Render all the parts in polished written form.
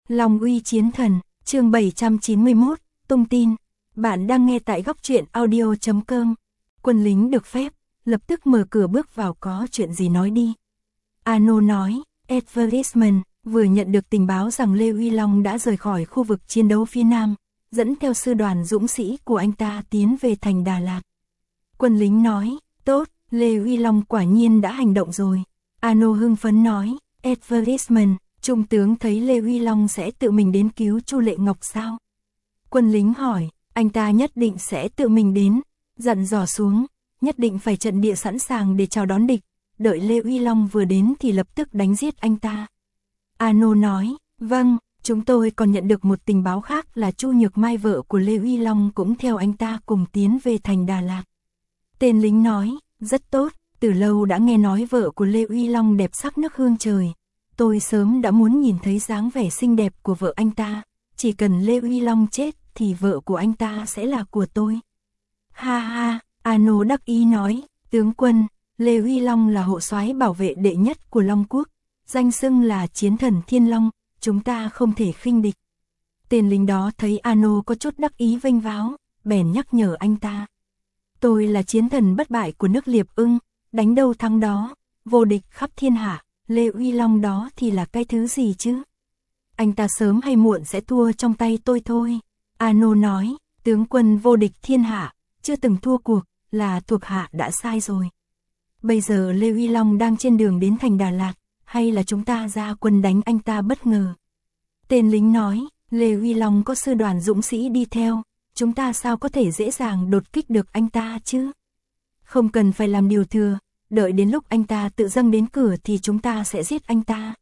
Long uy chiến thần, chương 791, tung tin. Bạn đang nghe tại góc truyện audio.com. Quân lính được phép, lập tức mở cửa bước vào, có chuyện gì nói đi. Ano nói, Advertisement vừa nhận được tình báo rằng Lê Uy Long đã rời khỏi khu vực chiến đấu phía Nam, dẫn theo sư đoàn dũng sĩ của anh ta tiến về thành Đà Lạt. Quân lính nói, tốt, Lê Uy Long quả nhiên đã hành động rồi. Ano hưng phấn nói, Advertisement, Trung tướng thấy Lê Uy Long sẽ tự mình đến cứu Chu Lệ Ngọc sao? Quân lính hỏi, anh ta nhất định sẽ tự mình đến, dặn dò xuống, nhất định phải trận địa sẵn sàng để chào đón địch, đợi Lê Uy Long vừa đến thì lập tức đánh giết anh ta. Ano nói, vâng, chúng tôi còn nhận được một tình báo khác là Chu Nhược Mai vợ của Lê Uy Long cũng theo anh ta cùng tiến về thành Đà Lạt. Tên lính nói, rất tốt, từ lâu đã nghe nói vợ của Lê Uy Long đẹp sắc nước hương trời. Tôi sớm đã muốn nhìn thấy dáng vẻ xinh đẹp của vợ anh ta, chỉ cần Lê Uy Long chết thì vợ của anh ta sẽ là của tôi. Ha ha, Ano đắc ý nói, tướng quân, Lê Uy Long là hộ soái bảo vệ đệ nhất của Long Quốc, danh xưng là chiến thần Thiên Long, chúng ta không thể khinh địch. Tên lính đó thấy Ano có chút đắc ý vênh váo, bèn nhắc nhở anh ta. Tôi là chiến thần bất bại của nước Liệp Ưng, đánh đâu thắng đó, vô địch khắp thiên hạ. Lê Uy Long đó thì là cái thứ gì chứ? Anh ta sớm hay muộn sẽ thua trong tay tôi thôi. Ano nói, tướng quân vô địch thiên hạ, chưa từng thua cuộc, là thuộc hạ đã sai rồi. Bây giờ Lê Uy Long đang trên đường đến thành Đà Lạt, hay là chúng ta ra quân đánh anh ta bất ngờ? Tên lính nói, Lê Uy Long có sư đoàn dũng sĩ đi theo, chúng ta sao có thể dễ dàng đột kích được anh ta chứ? Không cần phải làm điều thừa. Đợi đến lúc anh ta tự dâng đến cửa thì chúng ta sẽ giết anh ta.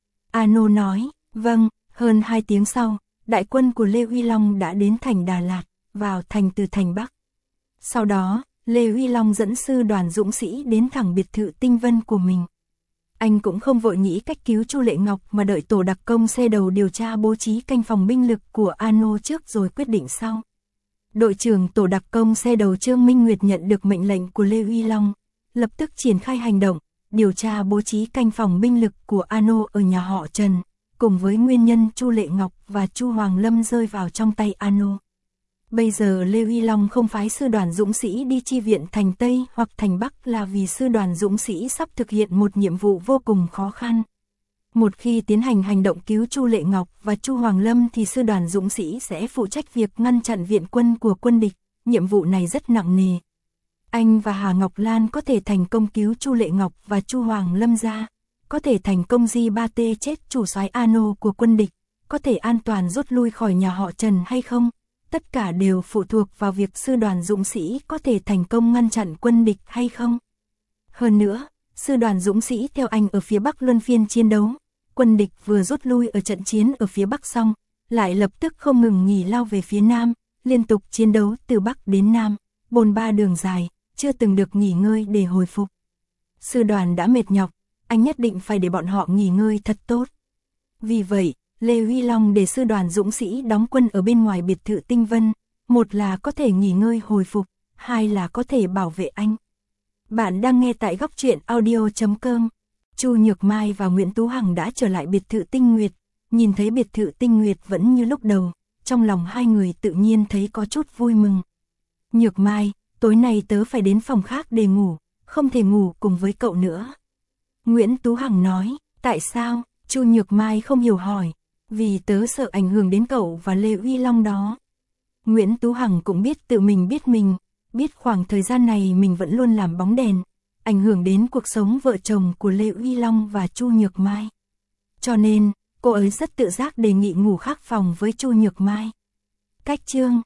Ano nói, vâng, hơn 2 tiếng sau, đại quân của Lê Uy Long đã đến thành Đà Lạt, vào thành từ thành Bắc. Sau đó, Lê Uy Long dẫn sư đoàn dũng sĩ đến thẳng biệt thự Tinh Vân của mình. Anh cũng không vội nghĩ cách cứu Chu Lệ Ngọc mà đợi tổ đặc công xe đầu điều tra bố trí canh phòng binh lực của Ano trước rồi quyết định sau. Đội trưởng tổ đặc công xe đầu Trương Minh Nguyệt nhận được mệnh lệnh của Lê Uy Long, lập tức triển khai hành động, điều tra bố trí canh phòng binh lực của Ano ở nhà họ Trần, cùng với nguyên nhân Chu Lệ Ngọc và Chu Hoàng Lâm rơi vào trong tay Ano. Bây giờ Lê Uy Long không phái sư đoàn dũng sĩ đi chi viện thành Tây hoặc thành Bắc là vì sư đoàn dũng sĩ sắp thực hiện một nhiệm vụ vô cùng khó khăn. Một khi tiến hành hành động cứu Chu Lệ Ngọc và Chu Hoàng Lâm thì sư đoàn dũng sĩ sẽ phụ trách việc ngăn chặn viện quân của quân địch, nhiệm vụ này rất nặng nề. Anh và Hà Ngọc Lan có thể thành công cứu Chu Lệ Ngọc và Chu Hoàng Lâm ra, có thể thành công di ba tê chết chủ soái Ano của quân địch, có thể an toàn rút lui khỏi nhà họ Trần hay không, tất cả đều phụ thuộc vào việc sư đoàn dũng sĩ có thể thành công ngăn chặn quân địch hay không. Hơn nữa, sư đoàn dũng sĩ theo anh ở phía Bắc luân phiên chiến đấu, quân địch vừa rút lui ở trận chiến ở phía Bắc xong, lại lập tức không ngừng nghỉ lao về phía Nam, liên tục chiến đấu từ Bắc đến Nam, bôn ba đường dài, chưa từng được nghỉ ngơi để hồi phục. Sư đoàn đã mệt nhọc, anh nhất định phải để bọn họ nghỉ ngơi thật tốt. Vì vậy, Lê Uy Long để sư đoàn dũng sĩ đóng quân ở bên ngoài biệt thự Tinh Vân, một là có thể nghỉ ngơi hồi phục, hai là có thể bảo vệ anh. Bạn đang nghe tại góc truyện audio.com. Chu Nhược Mai và Nguyễn Tú Hằng đã trở lại biệt thự Tinh Nguyệt, nhìn thấy biệt thự Tinh Nguyệt vẫn như lúc đầu, trong lòng hai người tự nhiên thấy có chút vui mừng. Nhược Mai, tối nay tớ phải đến phòng khác để ngủ, không thể ngủ cùng với cậu nữa. Nguyễn Tú Hằng nói, tại sao? Chu Nhược Mai không hiểu hỏi, vì tớ sợ ảnh hưởng đến cậu và Lê Uy Long đó. Nguyễn Tú Hằng cũng biết tự mình biết khoảng thời gian này mình vẫn luôn làm bóng đèn, ảnh hưởng đến cuộc sống vợ chồng của Lê Uy Long và Chu Nhược Mai. Cho nên, cô ấy rất tự giác đề nghị ngủ khác phòng với Chu Nhược Mai. Cách chương